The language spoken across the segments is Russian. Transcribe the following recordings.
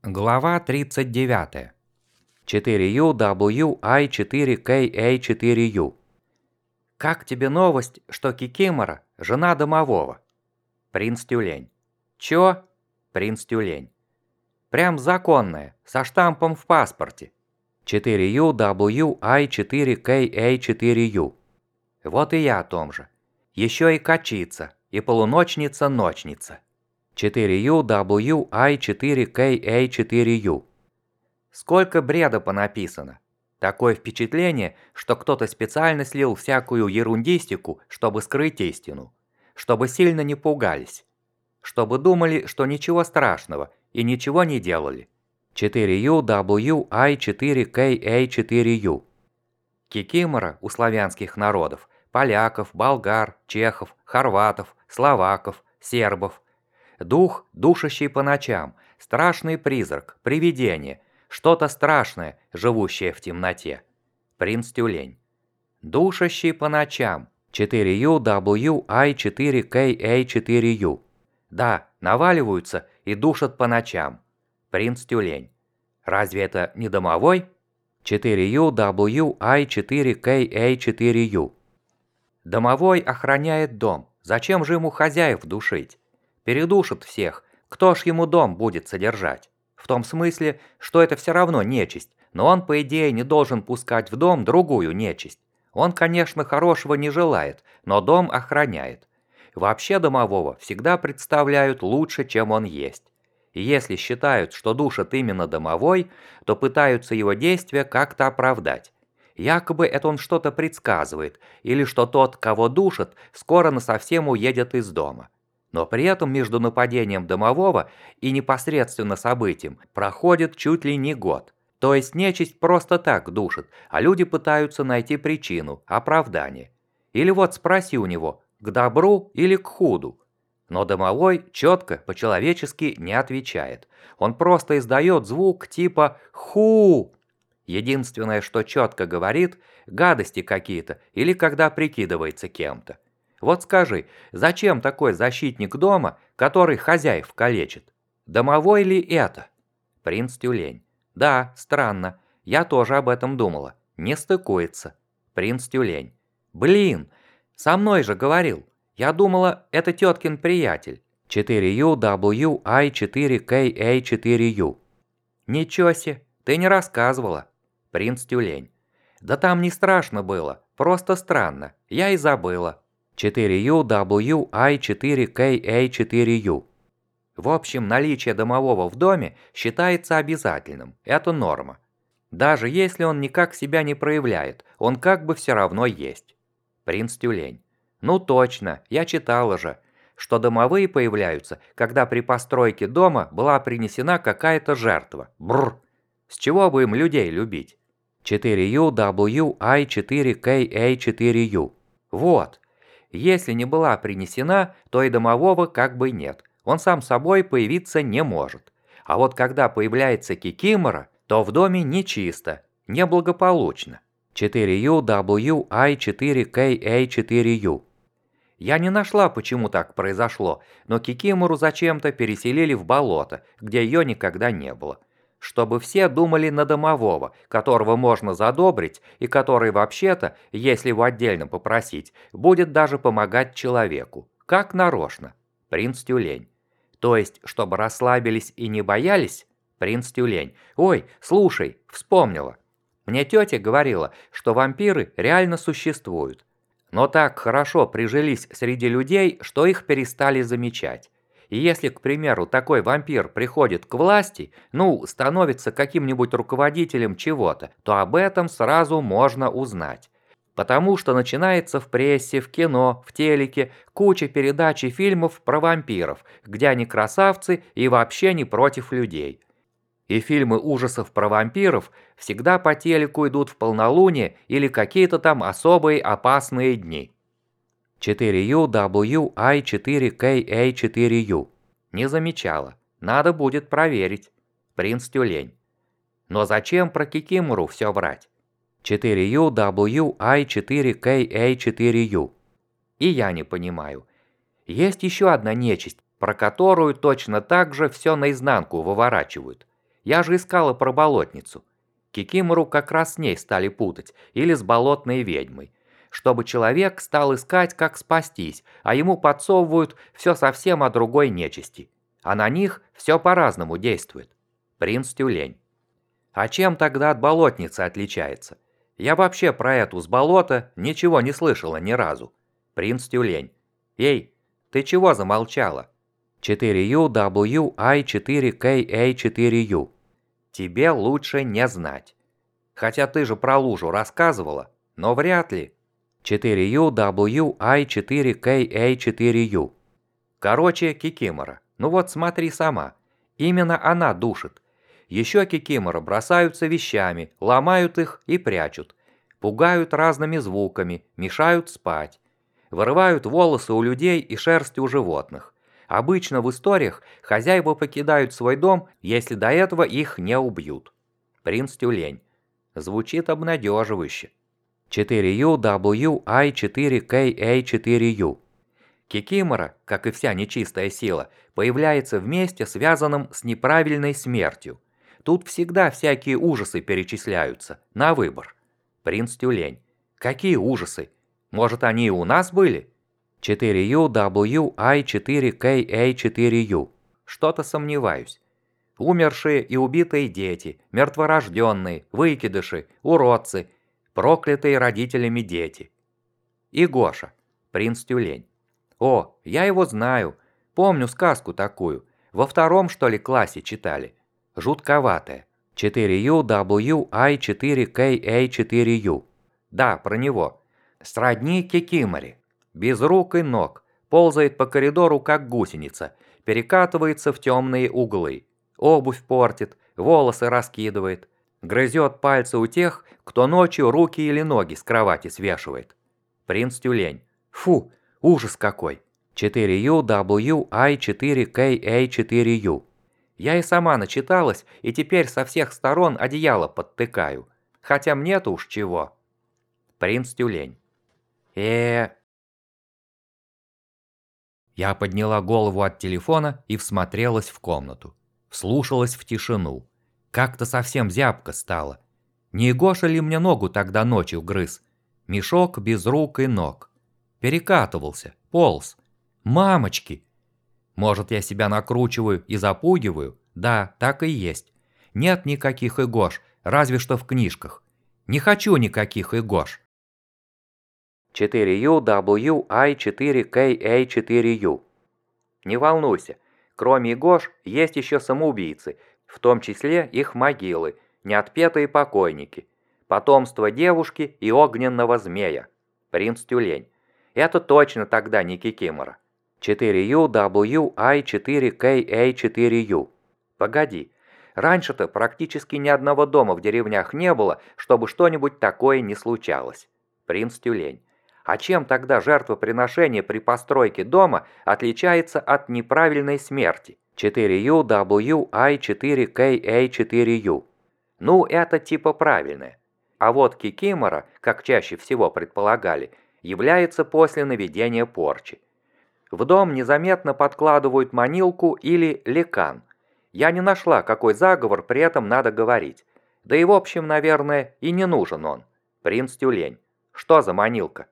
Глава 39. 4UWI4KA4U. Как тебе новость, что Кикимора – жена домового? Принц Тюлень. Чё? Принц Тюлень. Прям законная, со штампом в паспорте. 4UWI4KA4U. Вот и я о том же. Еще и качица, и полуночница-ночница. 4UWI4KA4U. Сколько бреда понаписано. Такое впечатление, что кто-то специально слил всякую ерундистику, чтобы скрыть истину. Чтобы сильно не пугались. Чтобы думали, что ничего страшного, и ничего не делали. 4UWI4KA4U. Кикимора у славянских народов, поляков, болгар, чехов, хорватов, словаков, сербов. Дух, душащий по ночам, страшный призрак, привидение, что-то страшное, живущее в темноте. Принц Тюлень. Душащий по ночам. 4UWI4KA4U. Да, наваливаются и душат по ночам. Принц Тюлень. Разве это не домовой? 4UWI4KA4U. Домовой охраняет дом. Зачем же ему хозяев душить? Передушит всех, кто ж ему дом будет содержать? В том смысле, что это все равно нечисть, но он, по идее, не должен пускать в дом другую нечисть. Он, конечно, хорошего не желает, но дом охраняет. Вообще домового всегда представляют лучше, чем он есть. И если считают, что душит именно домовой, то пытаются его действия как-то оправдать. Якобы это он что-то предсказывает, или что тот, кого душит, скоро насовсем уедет из дома. Но при этом между нападением домового и непосредственно событием проходит чуть ли не год. То есть нечисть просто так душит, а люди пытаются найти причину, оправдание. Или вот спроси у него, к добру или к худу. Но домовой четко, по-человечески не отвечает. Он просто издает звук типа «ху». Единственное, что четко говорит, гадости какие-то или когда прикидывается кем-то. Вот скажи, зачем такой защитник дома, который хозяев калечит? Домовой ли это? Принц Тюлень. Да, странно. Я тоже об этом думала. Не стыкуется. Принц Тюлень. Блин, со мной же говорил. Я думала, это теткин приятель. 4UWI4KA4U. Ничего себе, ты не рассказывала. Принц Тюлень. Да там не страшно было, просто странно. Я и забыла. 4UWI4KA4U. В общем, наличие домового в доме считается обязательным, это норма. Даже если он никак себя не проявляет, он как бы все равно есть. Принц Тюлень. Ну точно, я читала же, что домовые появляются, когда при постройке дома была принесена какая-то жертва. Бррр. С чего бы им людей любить? 4UWI4KA4U. Вот. Если не была принесена, то и домового как бы нет. Он сам собой появиться не может. А вот когда появляется Кикимора, то в доме нечисто, неблагополучно. 4UWI4KA4U. Я не нашла, почему так произошло, но Кикимору зачем-то переселили в болото, где ее никогда не было. Чтобы все думали на домового, которого можно задобрить и который вообще-то, если его отдельно попросить, будет даже помогать человеку. Как нарочно. Принц Тюлень. То есть, чтобы расслабились и не боялись? Принц Тюлень. Ой, слушай, вспомнила. Мне тетя говорила, что вампиры реально существуют. Но так хорошо прижились среди людей, что их перестали замечать. И если, к примеру, такой вампир приходит к власти, становится каким-нибудь руководителем чего-то, то об этом сразу можно узнать. Потому что начинается в прессе, в кино, в телеке куча передач и фильмов про вампиров, где они красавцы и вообще не против людей. И фильмы ужасов про вампиров всегда по телеку идут в полнолуние или какие-то там особые опасные дни. 4UWI4KA4U. Не замечала. Надо будет проверить. Принц Тюлень. Но зачем про Кикимору все врать? 4UWI4KA4U. И я не понимаю. Есть еще одна нечисть, про которую точно так же все наизнанку выворачивают. Я же искала про болотницу. Кикимору как раз с ней стали путать, или с болотной ведьмой. Чтобы человек стал искать, как спастись, а ему подсовывают все совсем о другой нечисти. А на них все по-разному действует. Принц Тюлень. А чем тогда от болотницы отличается? Я вообще про эту с болота ничего не слышала ни разу. Принц Тюлень. Эй, ты чего замолчала? 4UWI4KA4U. Тебе лучше не знать. Хотя ты же про лужу рассказывала, но вряд ли. 4UWI4KA4U. Короче, Кикимора. Ну вот смотри сама. Именно она душит. Еще Кикимора бросаются вещами, ломают их и прячут. Пугают разными звуками, мешают спать. Вырывают волосы у людей и шерсть у животных. Обычно в историях хозяева покидают свой дом, если до этого их не убьют. Принц Тюлень. Звучит обнадеживающе. 4UWI4KA4U. Кикимора, как и вся нечистая сила, появляется вместе, связанном с неправильной смертью. Тут всегда всякие ужасы перечисляются, на выбор. Принц Тюлень. Какие ужасы? Может, они и у нас были? 4UWI4KA4U. Что-то сомневаюсь. Умершие и убитые дети, мертворожденные, выкидыши, уродцы, проклятые родителями дети. И Гоша, принц Тюлень. О, я его знаю. Помню сказку такую. Во втором, что ли, классе читали. Жутковатая. 4UWI4KA4U. Да, про него. Сродни Кикиморе. Без рук и ног. Ползает по коридору, как гусеница. Перекатывается в темные углы. Обувь портит, волосы раскидывает. Грызет пальцы у тех, кто ночью руки или ноги с кровати свешивает. Принц Тюлень. Фу, ужас какой. 4UWI4KA4U. Я и сама начиталась, и теперь со всех сторон одеяло подтыкаю. Хотя мне-то уж чего. Принц Тюлень. Я подняла голову от телефона и всмотрелась в комнату. Вслушалась в тишину. Как-то совсем зябко стало. Не Гоша ли мне ногу тогда ночью грыз? Мешок без рук и ног. Перекатывался, полз. Мамочки! Может, я себя накручиваю и запугиваю? Да, так и есть. Нет никаких Игош, разве что в книжках. Не хочу никаких Игош. 4UWI4KA4U. Не волнуйся, кроме Игош есть еще самоубийцы, в том числе их могилы, неотпетые покойники, потомство девушки и огненного змея. Принц Тюлень. Это точно тогда не Кикимора. 4UWI4KA4U. Погоди, раньше-то практически ни одного дома в деревнях не было, чтобы что-нибудь такое не случалось. Принц Тюлень. А чем тогда жертвоприношение при постройке дома отличается от неправильной смерти? 4UWI4KA4U. Ну, это типа правильное. А вот Кикимора, как чаще всего предполагали, является после наведения порчи. В дом незаметно подкладывают манилку или лекан. Я не нашла, какой заговор при этом надо говорить. Да и в общем, наверное, и не нужен он. Принц Тюлень. Что за манилка?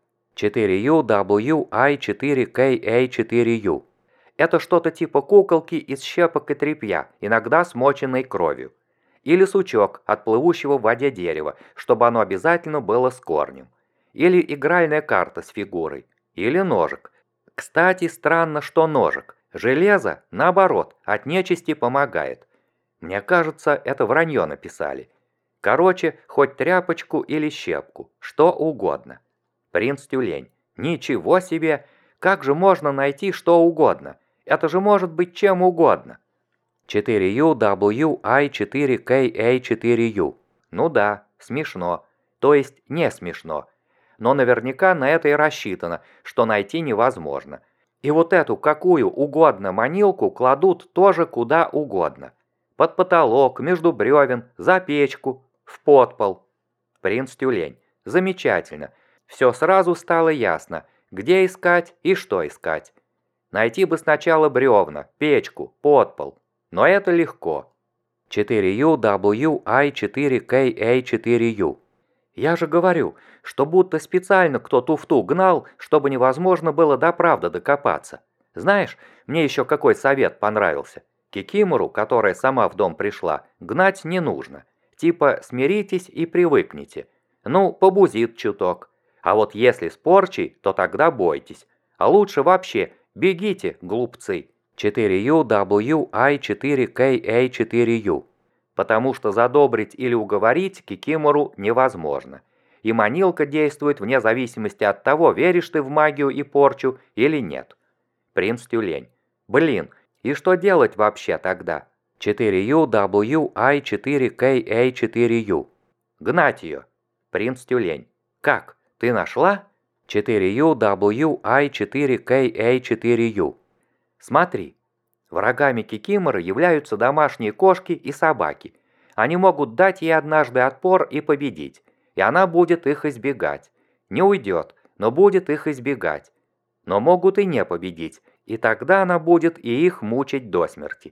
4UWI4KA4U. Это что-то типа куколки из щепок и тряпья, иногда смоченной кровью. Или сучок от плывущего в воде дерева, чтобы оно обязательно было с корнем. Или игральная карта с фигурой. Или ножик. Кстати, странно, что ножик. Железо, наоборот, от нечисти помогает. Мне кажется, это вранье написали. Короче, хоть тряпочку или щепку, что угодно. Принц Тюлень. Ничего себе! Как же можно найти что угодно? Это же может быть чем угодно. 4UWI4KA4U. Ну да, смешно. То есть не смешно. Но наверняка на это и рассчитано, что найти невозможно. И вот эту какую угодно манилку кладут тоже куда угодно. Под потолок, между бревен, за печку, в подпол. Принц Тюлень. Замечательно. Все сразу стало ясно, где искать и что искать. Найти бы сначала бревна, печку, подпол. Но это легко. 4UWI4KA4U. Я же говорю, что будто специально кто туфту гнал, чтобы невозможно было до правды докопаться. Знаешь, мне еще какой совет понравился. Кикимору, которая сама в дом пришла, гнать не нужно. Типа смиритесь и привыкните. Ну, побузит чуток. А вот если с порчей, то тогда бойтесь. А лучше вообще бегите, глупцы. 4UWI4KA4U. Потому что задобрить или уговорить кикимору невозможно. И манилка действует вне зависимости от того, веришь ты в магию и порчу или нет. Принц Тюлень. Блин, и что делать вообще тогда? 4UWI4KA4U. Гнать ее. Принц Тюлень. Как? Ты нашла? 4UWI4KA4U. Смотри. Врагами кикиморы являются домашние кошки и собаки. Они могут дать ей однажды отпор и победить, и она будет их избегать. Не уйдет, но будет их избегать. Но могут и не победить, и тогда она будет и их мучить до смерти.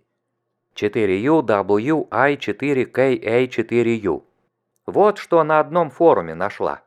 4UWI4KA4U. Вот что на одном форуме нашла.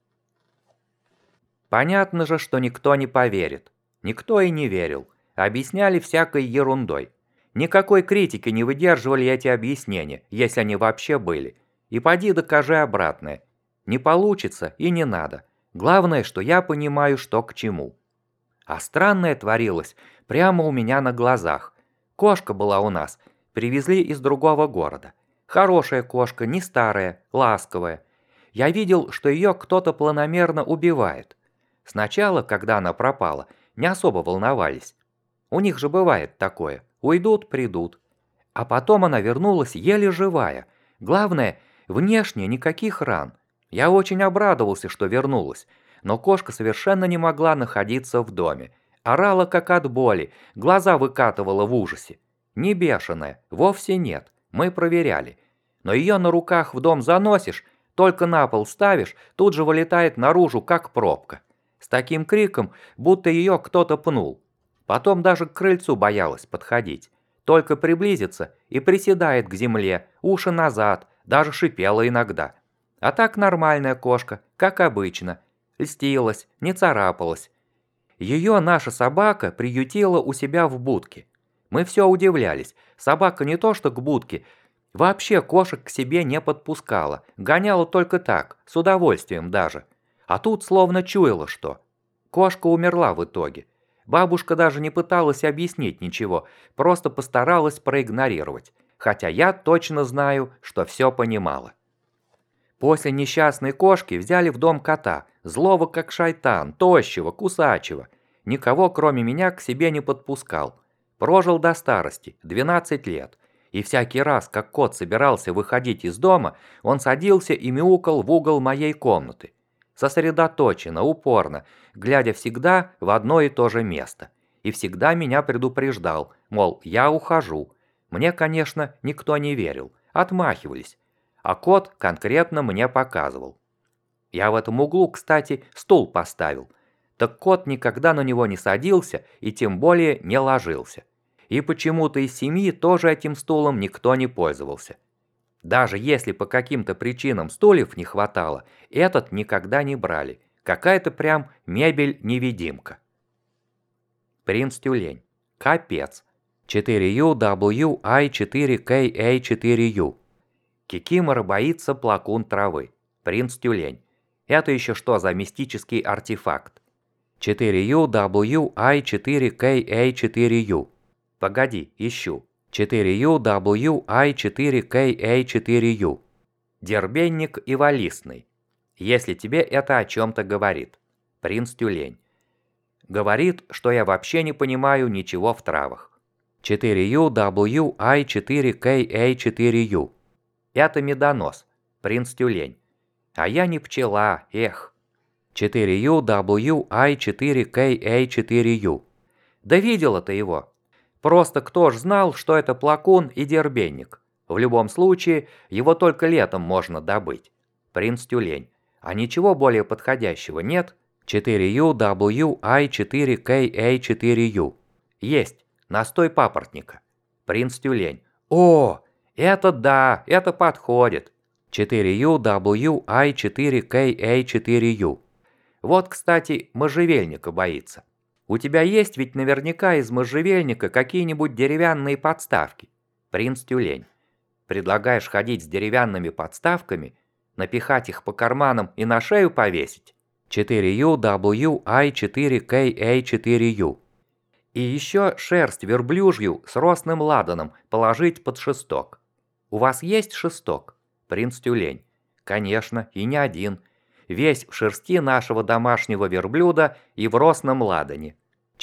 Понятно же, что никто не поверит. Никто и не верил. Объясняли всякой ерундой. Никакой критики не выдерживали эти объяснения, если они вообще были. И поди докажи обратное. Не получится и не надо. Главное, что я понимаю, что к чему. А странное творилось прямо у меня на глазах. Кошка была у нас, привезли из другого города. Хорошая кошка, не старая, ласковая. Я видел, что ее кто-то планомерно убивает. Сначала, когда она пропала, не особо волновались. У них же бывает такое. Уйдут, придут. А потом она вернулась еле живая. Главное, внешне никаких ран. Я очень обрадовался, что вернулась. Но кошка совершенно не могла находиться в доме. Орала как от боли, глаза выкатывала в ужасе. Не бешеная, вовсе нет. Мы проверяли. Но ее на руках в дом заносишь, только на пол ставишь, тут же вылетает наружу, как пробка. С таким криком, будто ее кто-то пнул. Потом даже к крыльцу боялась подходить. Только приблизится и приседает к земле, уши назад, даже шипела иногда. А так нормальная кошка, как обычно. Льстилась, не царапалась. Ее наша собака приютила у себя в будке. Мы все удивлялись. Собака не то что к будке, вообще кошек к себе не подпускала. Гоняла только так, с удовольствием даже. А тут словно чуяла что. Кошка умерла в итоге. Бабушка даже не пыталась объяснить ничего, просто постаралась проигнорировать, хотя я точно знаю, что все понимала. После несчастной кошки взяли в дом кота, злого как шайтан, тощего, кусачего. Никого, кроме меня, к себе не подпускал. Прожил до старости, 12 лет. И всякий раз, как кот собирался выходить из дома, он садился и мяукал в угол моей комнаты. Сосредоточенно, упорно, глядя всегда в одно и то же место. И всегда меня предупреждал, мол, я ухожу. Мне, конечно, никто не верил, отмахивались. А кот конкретно мне показывал. Я в этом углу, кстати, стул поставил. Так кот никогда на него не садился и тем более не ложился. И почему-то из семьи тоже этим стулом никто не пользовался. Даже если по каким-то причинам стульев не хватало, этот никогда не брали. Какая-то прям мебель-невидимка. Принц Тюлень. Капец. 4UWI4KA4U. Кикимора боится плакун травы. Принц Тюлень. Это еще что за мистический артефакт? 4UWI4KA4U. Погоди, ищу. 4UWI4KA4U. Дербенник Иволистный. Если тебе это о чем-то говорит. Принц Тюлень. Говорит, что я вообще не понимаю ничего в травах. 4UWI4KA4U. Это медонос. Принц Тюлень. А я не пчела, эх. 4UWI4KA4U. Да видела ты его. Просто кто ж знал, что это плакун и дербенник? В любом случае, его только летом можно добыть. Принц Тюлень. А ничего более подходящего нет? 4UWI4KA4U. Есть. Настой папоротника. Принц Тюлень. О, Это да, это подходит. 4UWI4KA4U. Вот, кстати, можжевельника боится. У тебя есть ведь наверняка из можжевельника какие-нибудь деревянные подставки. Принц Тюлень. Предлагаешь ходить с деревянными подставками, напихать их по карманам и на шею повесить? 4UWI4KA4U. И еще шерсть верблюжью с росным ладаном положить под шесток. У вас есть шесток? Принц Тюлень. Конечно, и не один. Весь в шерсти нашего домашнего верблюда и в росном ладане.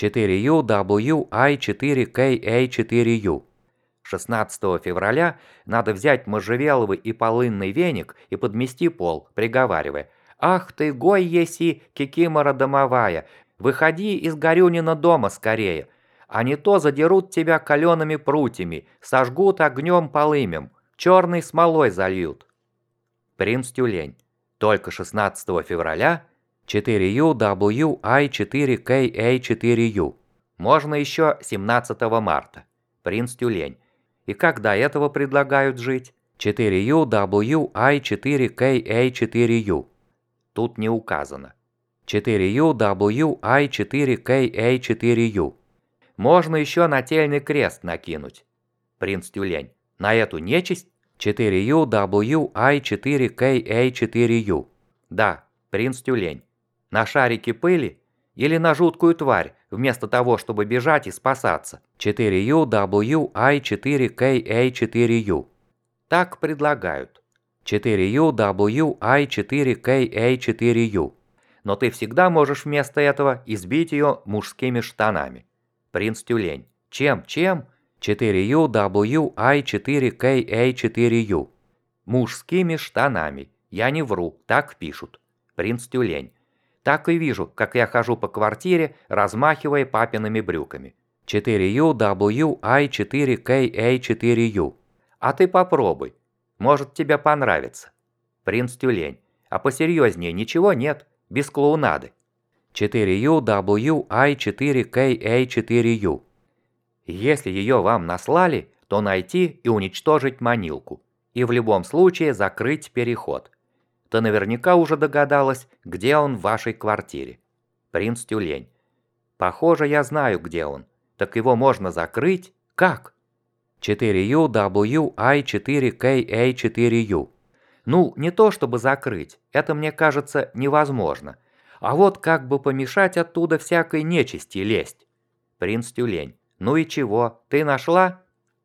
4UWI4KA4U. 16 февраля надо взять можжевеловый и полынный веник и подмести пол, приговаривая: «Ах ты, гой еси, кикимора домовая, выходи из Горюнина дома скорее, а не то задерут тебя калеными прутьями, сожгут огнем полымем, черной смолой зальют». Принц Тюлень. Только 16 февраля 4UWI4KA4U. Можно еще 17 марта. Принц Тюлень. И как до этого предлагают жить? 4UWI4KA4U. Тут не указано. 4UWI4KA4U. Можно еще нательный крест накинуть. Принц Тюлень. На эту нечисть? 4UWI4KA4U. Да, принц Тюлень. На шарике пыли или на жуткую тварь, вместо того, чтобы бежать и спасаться? 4UWI4KA4U. Так предлагают. 4UWI4KA4U. Но ты всегда можешь вместо этого избить ее мужскими штанами. Принц Тюлень. Чем? 4UWI4KA4U. Мужскими штанами. Я не вру, так пишут. Принц Тюлень. Так и вижу, как я хожу по квартире, размахивая папиными брюками. 4UWI4KA4U. А ты попробуй. Может, тебе понравится. Принц Тюлень. А посерьезнее ничего нет, без клоунады. 4UWI4KA4U. Если ее вам наслали, то найти и уничтожить манилку. И в любом случае закрыть переход. Ты наверняка уже догадалась, где он в вашей квартире. Принц Тюлень. Похоже, я знаю, где он. Так его можно закрыть? Как? 4UWI4KA4U. Ну, не то чтобы закрыть, это, мне кажется, невозможно. А вот как бы помешать оттуда всякой нечисти лезть. Принц Тюлень. Ну и чего, ты нашла?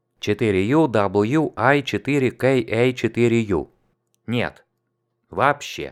4UWI4KA4U. Нет. Вообще.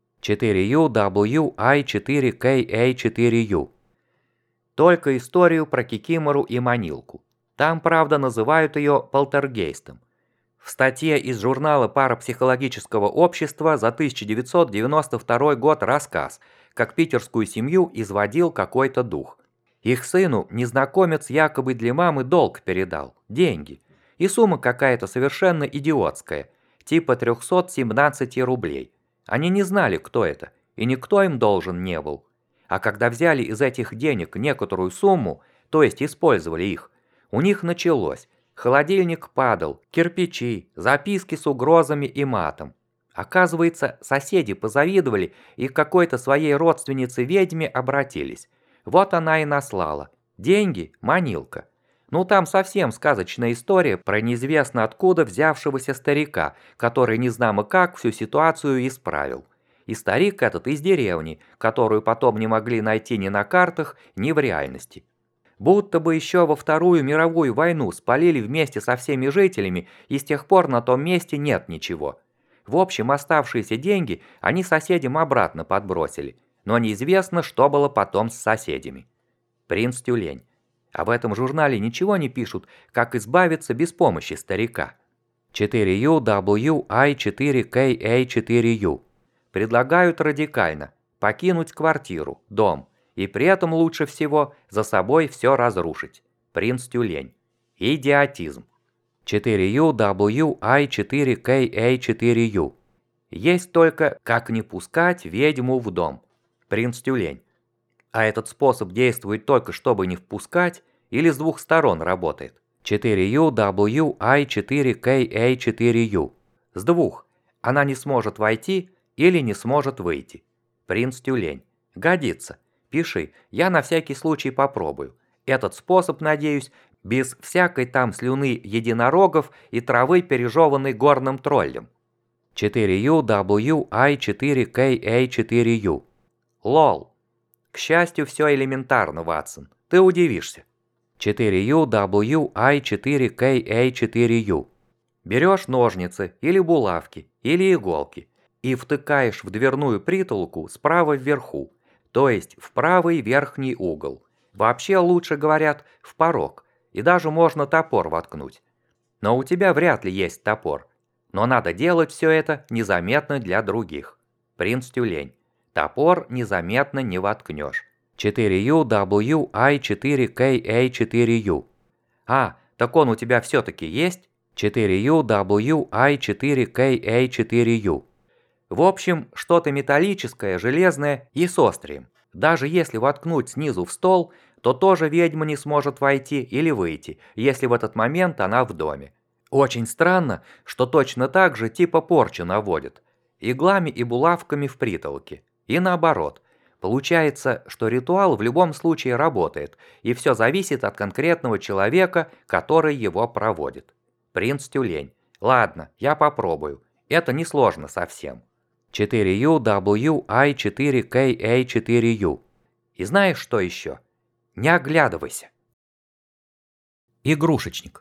4UWI4KA4U. Только историю про Кикимору и манилку. Там, правда, называют ее полтергейстом. В статье из журнала парапсихологического общества за 1992 год рассказ, как питерскую семью изводил какой-то дух. Их сыну незнакомец якобы для мамы долг передал, деньги. И сумма какая-то совершенно идиотская, типа 317 рублей. Они не знали, кто это, и никто им должен не был. А когда взяли из этих денег некоторую сумму, то есть использовали их, у них началось. Холодильник падал, кирпичи, записки с угрозами и матом. Оказывается, соседи позавидовали и к какой-то своей родственнице-ведьме обратились. Вот она и наслала. Деньги – манилка. Ну там совсем сказочная история про неизвестно откуда взявшегося старика, который незнамо как всю ситуацию исправил. И старик этот из деревни, которую потом не могли найти ни на картах, ни в реальности. Будто бы еще во Вторую мировую войну спалили вместе со всеми жителями, и с тех пор на том месте нет ничего. В общем, оставшиеся деньги они соседям обратно подбросили, но неизвестно, что было потом с соседями. Принц Тюлень. А в этом журнале ничего не пишут, как избавиться без помощи старика. 4UWI4KA4U. Предлагают радикально покинуть квартиру, дом, и при этом лучше всего за собой все разрушить. Принц Тюлень. Идиотизм. 4UWI4KA4U. Есть только как не пускать ведьму в дом. Принц Тюлень. А этот способ действует только чтобы не впускать или с двух сторон работает? 4UWI4KA4U. С двух. Она не сможет войти или не сможет выйти. Принц Тюлень. Годится. Пиши, я на всякий случай попробую. Этот способ, надеюсь, без всякой там слюны единорогов и травы, пережеванной горным троллем. 4UWI4KA4U. Лол. К счастью, все элементарно, Ватсон. Ты удивишься. 4UWI4KA4U. Берешь ножницы или булавки, или иголки и втыкаешь в дверную притолоку справа вверху, то есть в правый верхний угол. Вообще лучше говорят в порог, и даже можно топор воткнуть. Но у тебя вряд ли есть топор. Но надо делать все это незаметно для других. Принц Тюлень. Топор незаметно не воткнешь. 4UWI4KA4U. А, так он у тебя все-таки есть? 4UWI4KA4U. В общем, что-то металлическое, железное и с острием. Даже если воткнуть снизу в стол, то тоже ведьма не сможет войти или выйти, если в этот момент она в доме. Очень странно, что точно так же типа порчу наводит. Иглами и булавками в притолоке. И наоборот. Получается, что ритуал в любом случае работает, и все зависит от конкретного человека, который его проводит. Принц Тюлень. Ладно, я попробую. Это несложно совсем. 4UWI4KA4U. И знаешь что еще? Не оглядывайся. Игрушечник.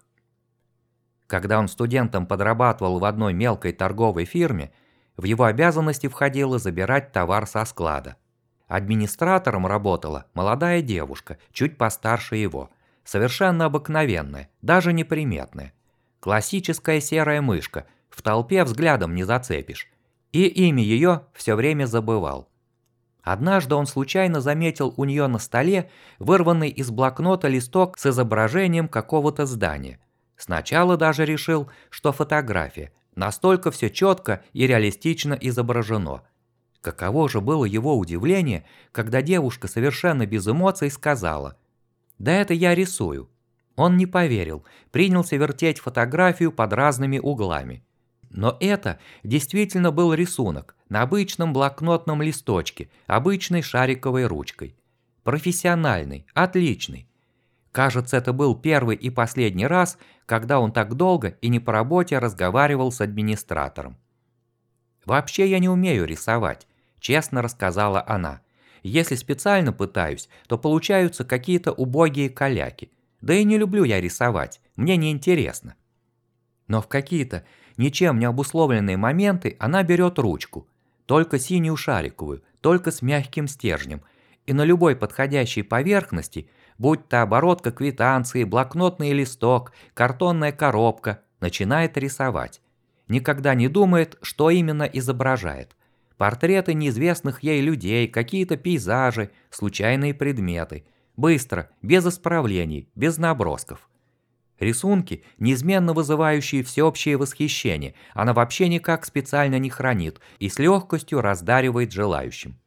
Когда он студентом подрабатывал в одной мелкой торговой фирме, в его обязанности входило забирать товар со склада. Администратором работала молодая девушка, чуть постарше его, совершенно обыкновенная, даже неприметная. Классическая серая мышка, в толпе взглядом не зацепишь. И имя ее все время забывал. Однажды он случайно заметил у нее на столе вырванный из блокнота листок с изображением какого-то здания. Сначала даже решил, что фотография, настолько все четко и реалистично изображено. Каково же было его удивление, когда девушка совершенно без эмоций сказала: «Да это я рисую». Он не поверил, принялся вертеть фотографию под разными углами. Но это действительно был рисунок на обычном блокнотном листочке, обычной шариковой ручкой. Профессиональный, отличный. Кажется, это был первый и последний раз, когда он так долго и не по работе разговаривал с администратором. «Вообще я не умею рисовать», – честно рассказала она. «Если специально пытаюсь, то получаются какие-то убогие каляки. Да и не люблю я рисовать, мне неинтересно». Но в какие-то ничем не обусловленные моменты она берет ручку, только синюю шариковую, только с мягким стержнем, и на любой подходящей поверхности, будь то оборотка квитанции, блокнотный листок, картонная коробка, начинает рисовать. Никогда не думает, что именно изображает. Портреты неизвестных ей людей, какие-то пейзажи, случайные предметы. Быстро, без исправлений, без набросков. Рисунки, неизменно вызывающие всеобщее восхищение, она вообще никак специально не хранит и с легкостью раздаривает желающим.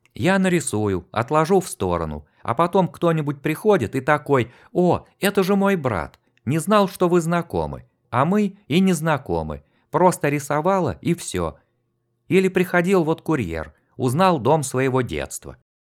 Я нарисую, отложу в сторону, а потом кто-нибудь приходит и такой: «О, это же мой брат, не знал, что вы знакомы, а мы и не знакомы, просто рисовала и все». Или приходил вот курьер, узнал дом своего детства.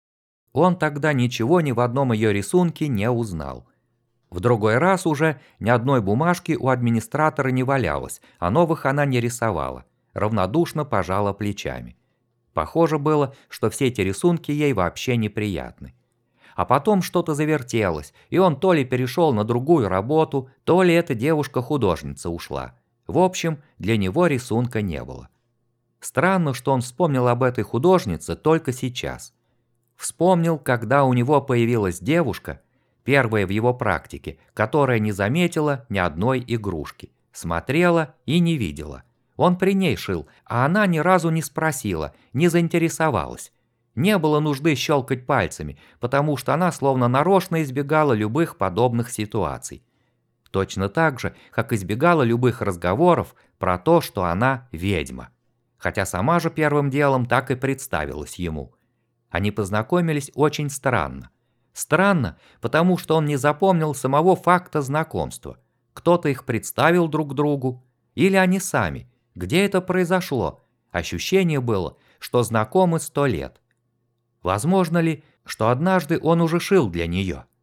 Он тогда ничего ни в одном ее рисунке не узнал. В другой раз уже ни одной бумажки у администратора не валялось, а новых она не рисовала, равнодушно пожала плечами. Похоже было, что все эти рисунки ей вообще неприятны. А потом что-то завертелось, и он то ли перешел на другую работу, то ли эта девушка-художница ушла. В общем, для него рисунка не было. Странно, что он вспомнил об этой художнице только сейчас. Вспомнил, когда у него появилась девушка, первая в его практике, которая не заметила ни одной игрушки, смотрела и не видела. Он при ней шил, а она ни разу не спросила, не заинтересовалась. Не было нужды щелкать пальцами, потому что она словно нарочно избегала любых подобных ситуаций. Точно так же, как избегала любых разговоров про то, что она ведьма. Хотя сама же первым делом так и представилась ему. Они познакомились очень странно. Странно, потому что он не запомнил самого факта знакомства. кто-то их представил друг другу, или они сами. Где это произошло? Ощущение было, что знакомы 100 лет. Возможно ли, что однажды он уже шил для нее?